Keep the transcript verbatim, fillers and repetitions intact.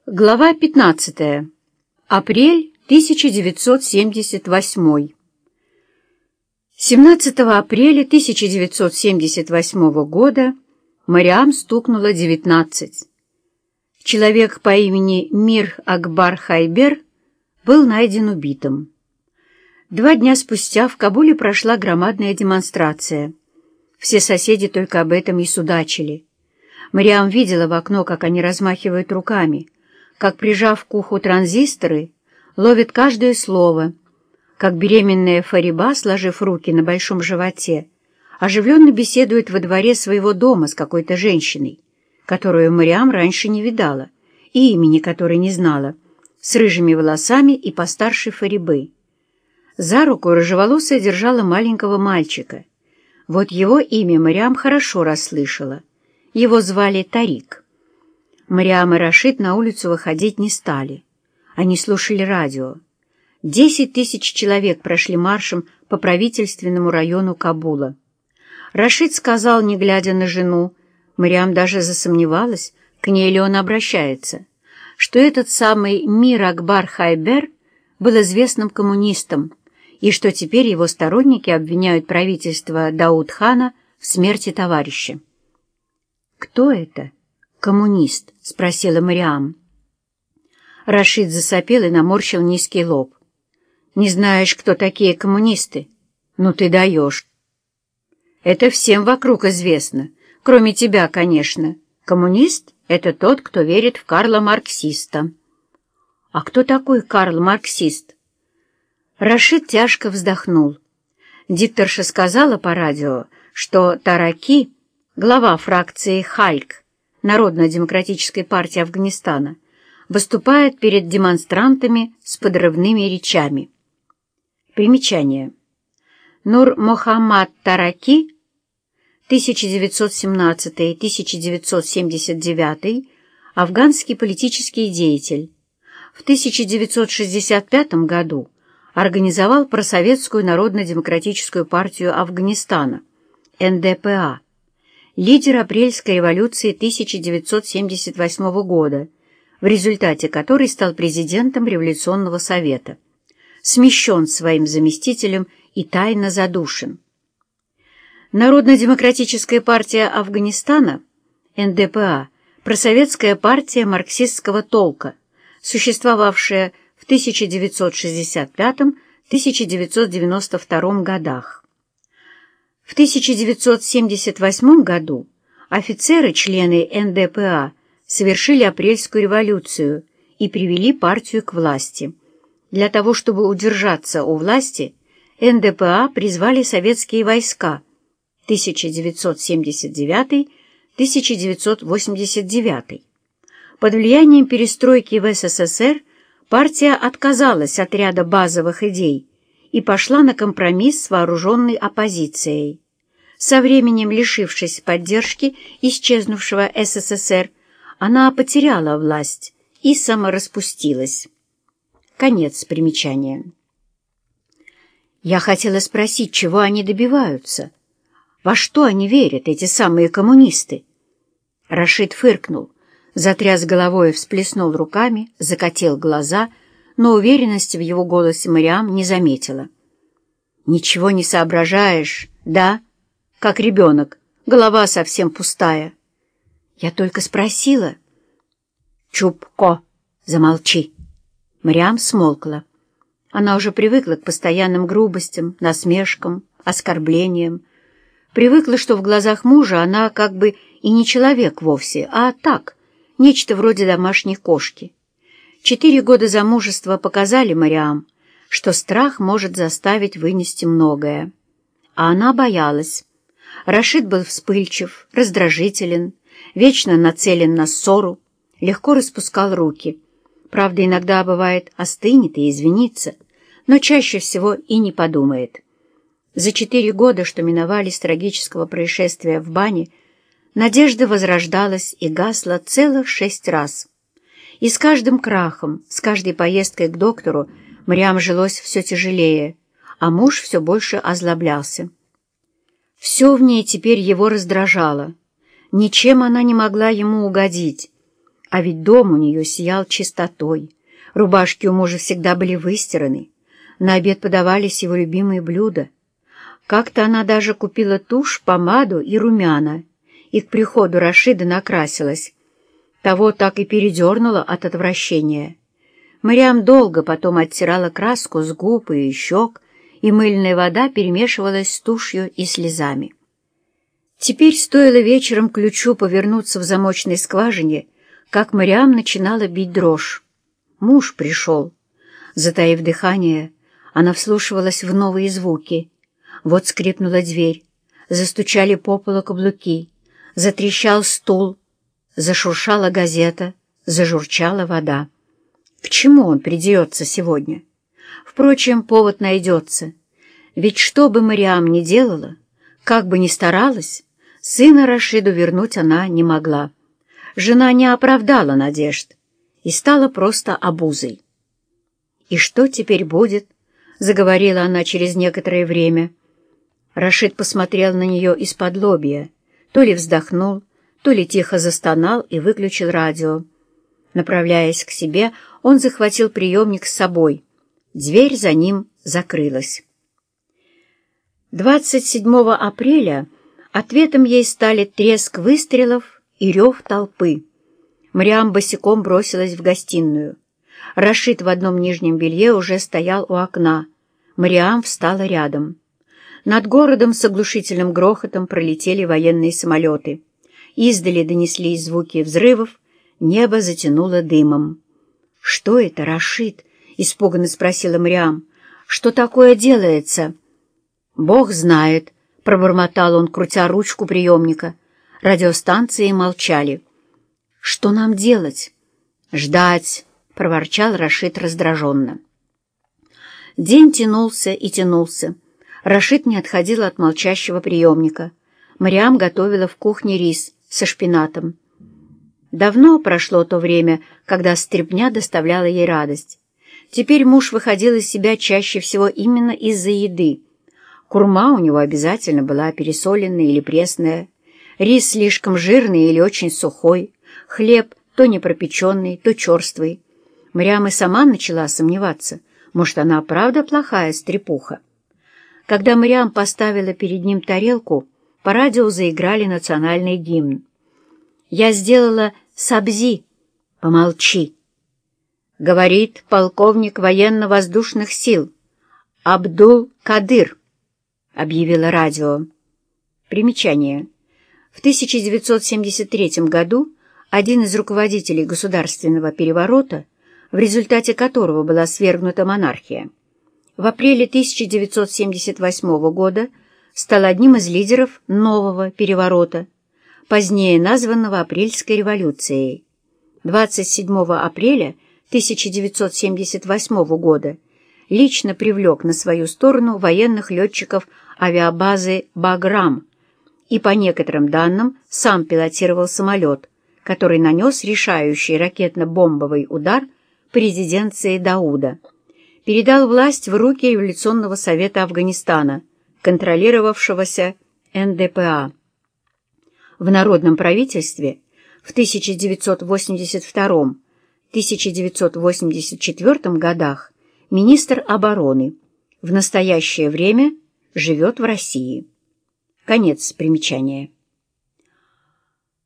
Глава пятнадцатая. Апрель тысяча девятьсот семьдесят восьмой. семнадцатого апреля тысяча девятьсот семьдесят восьмого года Мариам стукнуло девятнадцать. Человек по имени Мир Акбар Хайбер был найден убитым. Два дня спустя в Кабуле прошла громадная демонстрация. Все соседи только об этом и судачили. Мариам видела в окно, как они размахивают руками, как, прижав к уху транзисторы, ловит каждое слово, как беременная Фариба, сложив руки на большом животе, оживленно беседует во дворе своего дома с какой-то женщиной, которую Мариам раньше не видала и имени которой не знала, с рыжими волосами и постарше Фарибы. За руку рыжеволосая держала маленького мальчика. Вот его имя Мариам хорошо расслышала. Его звали Тарик. Мариам и Рашид на улицу выходить не стали. Они слушали радио. Десять тысяч человек прошли маршем по правительственному району Кабула. Рашид сказал, не глядя на жену, Мариам даже засомневалась, к ней ли он обращается, что этот самый Мир Акбар Хайбер был известным коммунистом, и что теперь его сторонники обвиняют правительство Дауд-хана в смерти товарища. «Кто это? Коммунист?» — спросила Мариам. Рашид засопел и наморщил низкий лоб. «Не знаешь, кто такие коммунисты? Ну ты даешь. Это всем вокруг известно, кроме тебя, конечно. Коммунист — это тот, кто верит в Карла Марксиста». «А кто такой Карл Марксист?» Рашид тяжко вздохнул. Дикторша сказала по радио, что Тараки, глава фракции Хальк Народно-демократической партии Афганистана, выступает перед демонстрантами с подрывными речами. Примечание. Нур Мохаммад Тараки, тысяча девятьсот семнадцатый — тысяча девятьсот семьдесят девятый, афганский политический деятель. В тысяча девятьсот шестьдесят пятом году организовал просоветскую Народно-демократическую партию Афганистана, эн дэ пэ а, лидер апрельской революции тысяча девятьсот семьдесят восьмого года, в результате которой стал президентом Революционного совета, смещен своим заместителем и тайно задушен. Народно-демократическая партия Афганистана, эн дэ пэ а, просоветская партия марксистского толка, существовавшая в тысяча девятьсот шестьдесят пятом — тысяча девятьсот девяносто втором годах. В тысяча девятьсот семьдесят восьмом году офицеры-члены эн дэ пэ а совершили апрельскую революцию и привели партию к власти. Для того, чтобы удержаться у власти, эн дэ пэ а призвали советские войска тысяча девятьсот семьдесят девятый — тысяча девятьсот восемьдесят девятый. Под влиянием перестройки в эс эс эс эр партия отказалась от ряда базовых идей и пошла на компромисс с вооруженной оппозицией. Со временем, лишившись поддержки исчезнувшего эс эс эс эр, она потеряла власть и самораспустилась. Конец примечания. Я хотела спросить, чего они добиваются? Во что они верят, эти самые коммунисты? Рашид фыркнул, затряс головой и всплеснул руками, закатил глаза, но уверенности в его голосе Мариам не заметила. «Ничего не соображаешь, да? Как ребенок, голова совсем пустая». «Я только спросила». «Чупко, замолчи». Мариам смолкла. Она уже привыкла к постоянным грубостям, насмешкам, оскорблениям. Привыкла, что в глазах мужа она как бы и не человек вовсе, а так, нечто вроде домашней кошки. Четыре года замужества показали Мариам, что страх может заставить вынести многое. А она боялась. Рашид был вспыльчив, раздражителен, вечно нацелен на ссору, легко распускал руки. Правда, иногда, бывает, остынет и извинится, но чаще всего и не подумает. За четыре года, что миновали с трагического происшествия в бане, надежда возрождалась и гасла целых шесть раз. И с каждым крахом, с каждой поездкой к доктору Мариам жилось все тяжелее, а муж все больше озлоблялся. Все в ней теперь его раздражало. Ничем она не могла ему угодить. А ведь дом у нее сиял чистотой, рубашки у мужа всегда были выстираны, на обед подавались его любимые блюда. Как-то она даже купила тушь, помаду и румяна, и к приходу Рашида накрасилась. Того так и передернуло от отвращения. Мариам долго потом оттирала краску с губ и щек, и мыльная вода перемешивалась с тушью и слезами. Теперь стоило вечером ключу повернуться в замочной скважине, как Мариам начинала бить дрожь. Муж пришел. Затаив дыхание, она вслушивалась в новые звуки. Вот скрипнула дверь, застучали по полу каблуки, затрещал стул, зашуршала газета, зажурчала вода. К чему он придется сегодня? Впрочем, повод найдется. Ведь что бы Мариам ни делала, как бы ни старалась, сына Рашиду вернуть она не могла. Жена не оправдала надежд и стала просто обузой. «И что теперь будет?» — заговорила она через некоторое время. Рашид посмотрел на нее из-под лобья, то ли вздохнул, то ли тихо застонал и выключил радио. Направляясь к себе, он захватил приемник с собой. Дверь за ним закрылась. двадцать седьмого апреля ответом ей стали треск выстрелов и рев толпы. Мариам босиком бросилась в гостиную. Рашид в одном нижнем белье уже стоял у окна. Мариам встала рядом. Над городом с оглушительным грохотом пролетели военные самолеты. Издали донеслись звуки взрывов, небо затянуло дымом. «Что это, Рашид?» — испуганно спросила Мариам. «Что такое делается?» «Бог знает», — пробормотал он, крутя ручку приемника. Радиостанции молчали. «Что нам делать?» «Ждать», — проворчал Рашид раздраженно. День тянулся и тянулся. Рашид не отходил от молчащего приемника. Мариам готовила в кухне рис со шпинатом. Давно прошло то время, когда стряпня доставляла ей радость. Теперь муж выходил из себя чаще всего именно из-за еды. Курма у него обязательно была пересоленная или пресная, рис слишком жирный или очень сухой, хлеб то непропеченный, то черствый. Мариам и сама начала сомневаться, может, она правда плохая стряпуха. Когда Мариам поставила перед ним тарелку, по радио заиграли национальный гимн. «Я сделала сабзи». «Помолчи», — говорит полковник военно-воздушных сил Абдул-Кадыр, — объявило радио. Примечание. В тысяча девятьсот семьдесят третьем году один из руководителей государственного переворота, в результате которого была свергнута монархия, в апреле тысяча девятьсот семьдесят восьмого года стал одним из лидеров нового переворота, позднее названного Апрельской революцией. двадцать седьмого апреля тысяча девятьсот семьдесят восьмого года лично привлек на свою сторону военных летчиков авиабазы «Баграм» и, по некоторым данным, сам пилотировал самолет, который нанес решающий ракетно-бомбовый удар по резиденции Дауда, передал власть в руки Революционного совета Афганистана, контролировавшегося эн дэ пэ а. В народном правительстве в тысяча девятьсот восемьдесят втором — тысяча девятьсот восемьдесят четвёртом годах министр обороны, в настоящее время живет в России. Конец примечания.